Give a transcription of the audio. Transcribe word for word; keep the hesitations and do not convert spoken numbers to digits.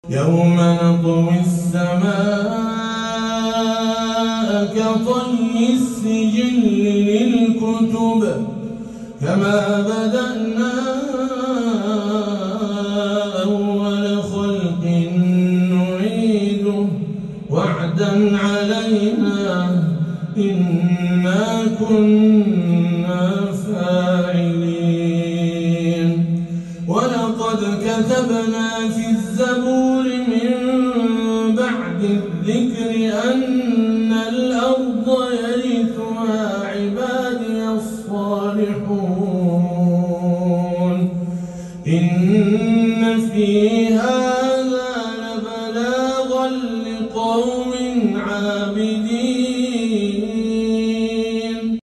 يوم نطوي السماء كطي السجل للكتب كما بدأنا أول خلق نعيده وعدا علينا إنا كنا فاعلين. ولقد كتبنا في الزبور من بعد الذكر أن الأرض يرثها عبادي الصالحون إن في هذا